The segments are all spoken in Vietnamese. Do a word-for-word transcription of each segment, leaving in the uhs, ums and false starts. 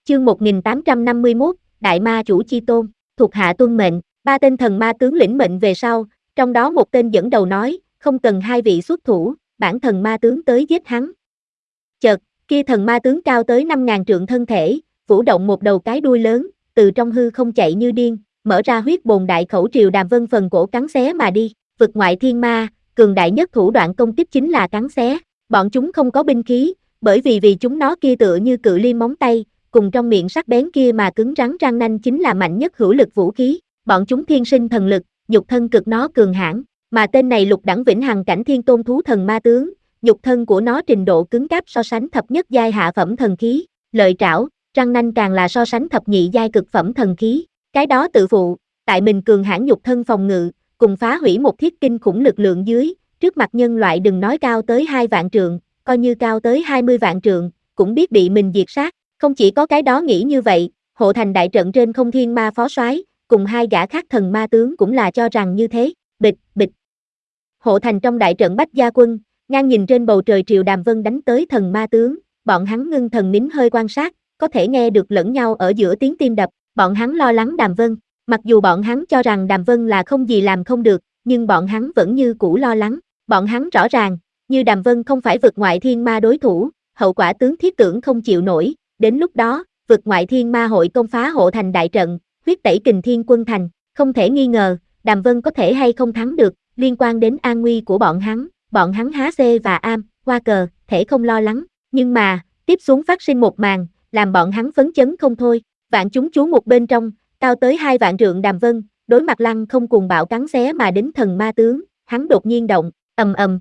Chương một nghìn tám trăm năm mươi mốt, Đại Ma Chủ Chi Tôn, thuộc hạ tuân mệnh. Ba tên thần ma tướng lĩnh mệnh về sau, trong đó một tên dẫn đầu nói, không cần hai vị xuất thủ, bản thần ma tướng tới giết hắn. Chợt, kia thần ma tướng cao tới năm ngàn trượng thân thể, vũ động một đầu cái đuôi lớn, từ trong hư không chạy như điên, mở ra huyết bồn đại khẩu triều Đàm Vân phần cổ cắn xé mà đi. Vực ngoại thiên ma, cường đại nhất thủ đoạn công kích chính là cắn xé. Bọn chúng không có binh khí, bởi vì vì chúng nó kia tựa như cự ly móng tay, cùng trong miệng sắc bén kia mà cứng rắn răng nanh chính là mạnh nhất hữu lực vũ khí. Bọn chúng thiên sinh thần lực, nhục thân cực nó cường hãn, mà tên này lục đẳng vĩnh hằng cảnh thiên tôn thú thần ma tướng, nhục thân của nó trình độ cứng cáp so sánh thập nhất giai hạ phẩm thần khí, lợi trảo, răng nanh càng là so sánh thập nhị giai cực phẩm thần khí. Cái đó tự phụ, tại mình cường hãn nhục thân phòng ngự, cùng phá hủy một thiết kinh khủng lực lượng dưới, trước mặt nhân loại đừng nói cao tới hai vạn trượng, coi như cao tới hai mươi vạn trượng, cũng biết bị mình diệt sát. Không chỉ có cái đó nghĩ như vậy, hộ thành đại trận trên không thiên ma phó soái cùng hai gã khác thần ma tướng cũng là cho rằng như thế. Bịch, bịch. Hộ thành trong đại trận Bách Gia Quân, ngang nhìn trên bầu trời triều Đàm Vân đánh tới thần ma tướng, bọn hắn ngưng thần nín hơi quan sát, có thể nghe được lẫn nhau ở giữa tiếng tim đập, bọn hắn lo lắng Đàm Vân, mặc dù bọn hắn cho rằng Đàm Vân là không gì làm không được, nhưng bọn hắn vẫn như cũ lo lắng, bọn hắn rõ ràng, như Đàm Vân không phải vực ngoại thiên ma đối thủ, hậu quả tướng thiết tưởng không chịu nổi, đến lúc đó, vực ngoại thiên ma hội công phá hộ thành đại trận, huyết tẩy kình thiên quân thành, không thể nghi ngờ, Đàm Vân có thể hay không thắng được, liên quan đến an nguy của bọn hắn, bọn hắn há xê và am, qua cờ, thể không lo lắng, nhưng mà, tiếp xuống phát sinh một màn, làm bọn hắn phấn chấn không thôi, vạn chúng chú một bên trong, cao tới hai vạn trượng Đàm Vân, đối mặt lăng không cùng bạo cắn xé mà đến thần ma tướng, hắn đột nhiên động, ầm ầm.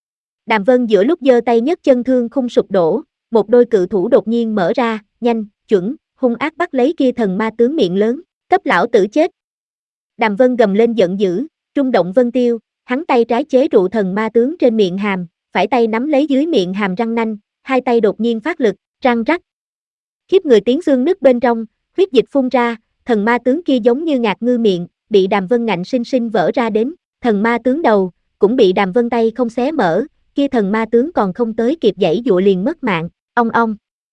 Đàm Vân giữa lúc giơ tay nhấc chân thương khung sụp đổ, một đôi cự thủ đột nhiên mở ra, nhanh, chuẩn, hung ác bắt lấy kia thần ma tướng miệng lớn, cấp lão tử chết. Đàm Vân gầm lên giận dữ, trung động vân tiêu, hắn tay trái chế trụ thần ma tướng trên miệng hàm, phải tay nắm lấy dưới miệng hàm răng nanh, hai tay đột nhiên phát lực, răng rắc. Khiếp người tiếng xương nứt bên trong, huyết dịch phun ra, thần ma tướng kia giống như ngạc ngư miệng, bị Đàm Vân ngạnh sinh sinh vỡ ra đến, thần ma tướng đầu, cũng bị Đàm Vân tay không xé mở, kia thần ma tướng còn không tới kịp giãy dụa liền mất mạng, ong ong.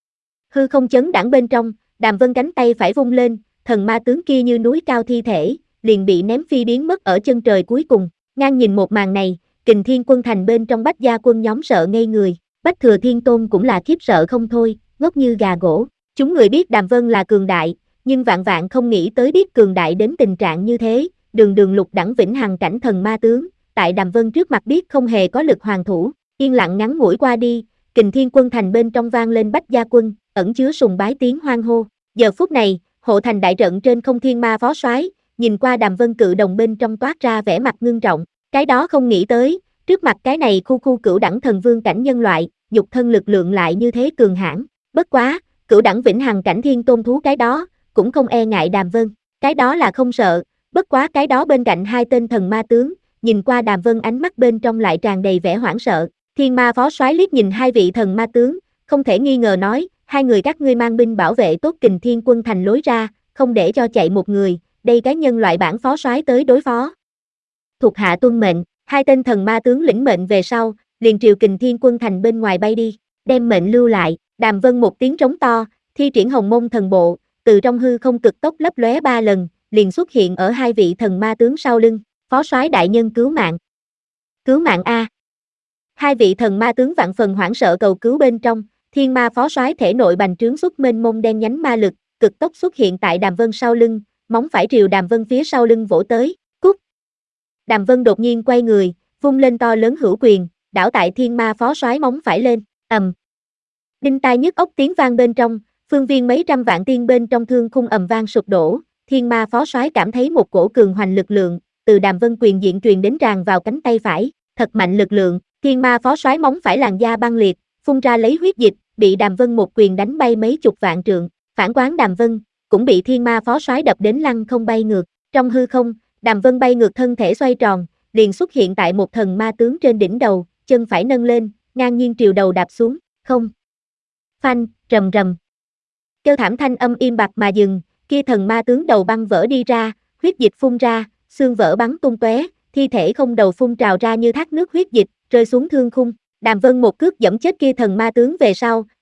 Hư không chấn đãng bên trong, Đàm Vân cánh tay phải vung lên, thần ma tướng kia như núi cao thi thể, liền bị ném phi biến mất ở chân trời cuối cùng. Ngang nhìn một màn này, Kình Thiên Quân thành bên trong Bách Gia Quân nhóm sợ ngây người, Bách Thừa Thiên Tôn cũng là khiếp sợ không thôi, ngốc như gà gỗ. Chúng người biết Đàm Vân là cường đại, nhưng vạn vạn không nghĩ tới biết cường đại đến tình trạng như thế, đường đường lục đẳng vĩnh hằng cảnh thần ma tướng, tại Đàm Vân trước mặt biết không hề có lực hoàn thủ, yên lặng ngắn ngủi qua đi, Kình Thiên Quân thành bên trong vang lên Bách Gia Quân, ẩn chứa sùng bái tiếng hoan hô. Giờ phút này, hộ thành đại trận trên không thiên ma phó soái, nhìn qua Đàm Vân cự đồng bên trong toát ra vẻ mặt ngưng trọng, cái đó không nghĩ tới, trước mặt cái này khu khu cửu đẳng thần vương cảnh nhân loại, nhục thân lực lượng lại như thế cường hãn, bất quá, cửu đẳng vĩnh hằng cảnh thiên tôn thú cái đó, cũng không e ngại Đàm Vân, cái đó là không sợ, bất quá cái đó bên cạnh hai tên thần ma tướng, nhìn qua Đàm Vân ánh mắt bên trong lại tràn đầy vẻ hoảng sợ, thiên ma phó soái liếc nhìn hai vị thần ma tướng, không thể nghi ngờ nói, hai người các ngươi mang binh bảo vệ tốt Kình Thiên Quân thành lối ra, không để cho chạy một người, đây cái nhân loại bản phó soái tới đối phó. Thuộc hạ tuân mệnh, hai tên thần ma tướng lĩnh mệnh về sau, liền triều Kình Thiên Quân thành bên ngoài bay đi, đem mệnh lưu lại, Đàm Vân một tiếng trống to, thi triển hồng môn thần bộ, từ trong hư không cực tốc lấp lóe ba lần, liền xuất hiện ở hai vị thần ma tướng sau lưng, phó soái đại nhân cứu mạng. Cứu mạng A. Hai vị thần ma tướng vạn phần hoảng sợ cầu cứu bên trong, thiên ma phó soái thể nội bành trướng xuất mênh mông đen nhánh ma lực, cực tốc xuất hiện tại Đàm Vân sau lưng, móng phải triều Đàm Vân phía sau lưng vỗ tới, cút. Đàm Vân đột nhiên quay người, vung lên to lớn hữu quyền, đảo tại thiên ma phó soái móng phải lên, ầm. Đinh tai nhức óc tiếng vang bên trong, phương viên mấy trăm vạn tiên bên trong thương khung ầm vang sụp đổ, thiên ma phó soái cảm thấy một cổ cường hoành lực lượng, từ Đàm Vân quyền diện truyền đến tràn vào cánh tay phải, thật mạnh lực lượng, thiên ma phó soái móng phải làn da băng liệt, phun ra lấy huyết dịch, bị Đàm Vân một quyền đánh bay mấy chục vạn trượng, phản quán Đàm Vân, cũng bị thiên ma phó soái đập đến lăn không bay ngược, trong hư không, Đàm Vân bay ngược thân thể xoay tròn, liền xuất hiện tại một thần ma tướng trên đỉnh đầu, chân phải nâng lên, ngang nhiên triều đầu đạp xuống, không. Phanh, rầm rầm. Kêu thảm thanh âm im bặt mà dừng, kia thần ma tướng đầu băng vỡ đi ra, huyết dịch phun ra, xương vỡ bắn tung tóe, thi thể không đầu phun trào ra như thác nước huyết dịch, rơi xuống thương khung. Đàm Vân một cước giẫm chết kia thần ma tướng về sau,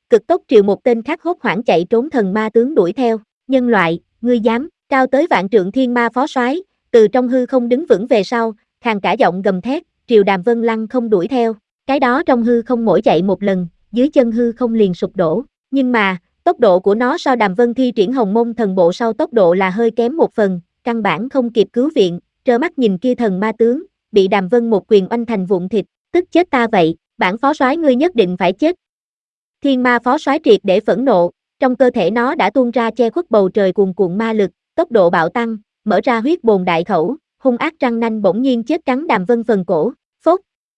cực tốc triều một tên khác hốt hoảng chạy trốn thần ma tướng đuổi theo, nhân loại, ngươi dám, cao tới vạn trượng thiên ma phó soái, từ trong hư không đứng vững về sau, khàn cả giọng gầm thét, triều Đàm Vân lăng không đuổi theo, cái đó trong hư không mỗi chạy một lần, dưới chân hư không liền sụp đổ, nhưng mà, tốc độ của nó so Đàm Vân thi triển hồng môn thần bộ sau tốc độ là hơi kém một phần, căn bản không kịp cứu viện, trơ mắt nhìn kia thần ma tướng, bị Đàm Vân một quyền oanh thành vụn thịt, tức chết ta vậy, bản phó soái ngươi nhất định phải chết. Thiên ma phó soái triệt để phẫn nộ, trong cơ thể nó đã tuôn ra che khuất bầu trời cuồn cuộn ma lực, tốc độ bạo tăng, mở ra huyết bồn đại khẩu, hung ác răng nanh bỗng nhiên chết cắn Đàm Vân phần cổ, phốt.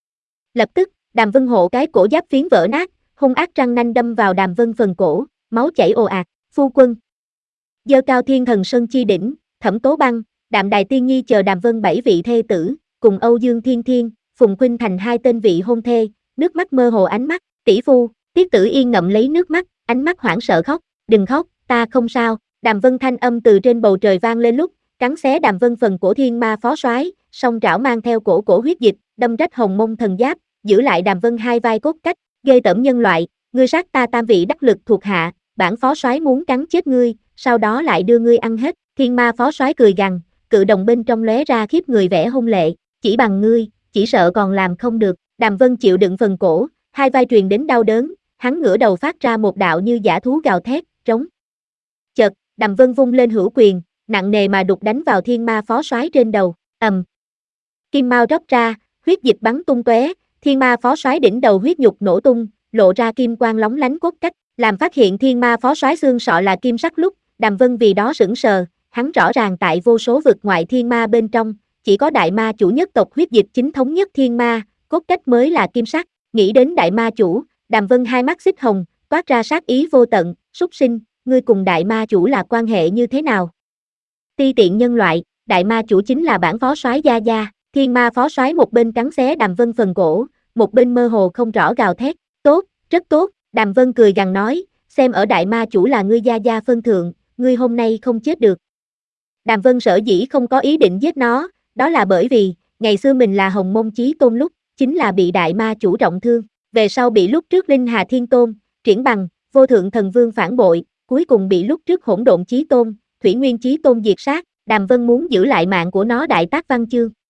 Lập tức, Đàm Vân hộ cái cổ giáp phiến vỡ nát, hung ác răng nanh đâm vào Đàm Vân phần cổ, máu chảy ồ ạt, phu quân. Giơ cao thiên thần sơn chi đỉnh, Thẩm Tố Băng, Đạm Đài Tiên Nhi chờ Đàm Vân bảy vị thê tử, cùng Âu Dương Thiên Thiên, Phùng Khuynh thành hai tên vị hôn thê, nước mắt mơ hồ ánh mắt, tỷ phu, Tiết Tử Yên ngậm lấy nước mắt, ánh mắt hoảng sợ khóc, đừng khóc, ta không sao, Đàm Vân thanh âm từ trên bầu trời vang lên lúc, cắn xé Đàm Vân phần cổ thiên ma phó soái, song trảo mang theo cổ cổ huyết dịch, đâm rách hồng mông thần giáp, giữ lại Đàm Vân hai vai cốt cách, ghê tởm nhân loại, ngươi sát ta tam vị đắc lực thuộc hạ, bản phó soái muốn cắn chết ngươi, sau đó lại đưa ngươi ăn hết, thiên ma phó soái cười gằn, cự đồng bên trong lóe ra khiếp người vẻ hung lệ, chỉ bằng ngươi, chỉ sợ còn làm không được, Đàm Vân chịu đựng phần cổ, hai vai truyền đến đau đớn, hắn ngửa đầu phát ra một đạo như dã thú gào thét, trống. Chợt, Đàm Vân vung lên hữu quyền, nặng nề mà đục đánh vào thiên ma phó soái trên đầu, ầm. Kim mao róc ra, huyết dịch bắn tung tóe, thiên ma phó soái đỉnh đầu huyết nhục nổ tung, lộ ra kim quang lóng lánh cốt cách, làm phát hiện thiên ma phó soái xương sọ là kim sắc lúc, Đàm Vân vì đó sững sờ, hắn rõ ràng tại vô số vực ngoại thiên ma bên trong, chỉ có đại ma chủ nhất tộc huyết dịch chính thống nhất thiên ma, cốt cách mới là kim sắc, nghĩ đến đại ma chủ, Đàm Vân hai mắt xích hồng, toát ra sát ý vô tận, súc sinh, ngươi cùng đại ma chủ là quan hệ như thế nào? Ti tiện nhân loại, đại ma chủ chính là bản phó soái gia gia, thiên ma phó soái một bên cắn xé Đàm Vân phần cổ, một bên mơ hồ không rõ gào thét, tốt, rất tốt, Đàm Vân cười gằn nói, xem ở đại ma chủ là ngươi gia gia phân thượng, ngươi hôm nay không chết được. Đàm Vân sở dĩ không có ý định giết nó, đó là bởi vì, ngày xưa mình là Hồng Môn Chí Tôn lúc, chính là bị đại ma chủ trọng thương, về sau bị lúc trước Linh Hà Thiên Tôn, Triển Bằng, Vô Thượng Thần Vương phản bội, cuối cùng bị lúc trước Hỗn Độn Chí Tôn, Thủy Nguyên Chí Tôn diệt sát, Đàm Vân muốn giữ lại mạng của nó đại tác văn chương.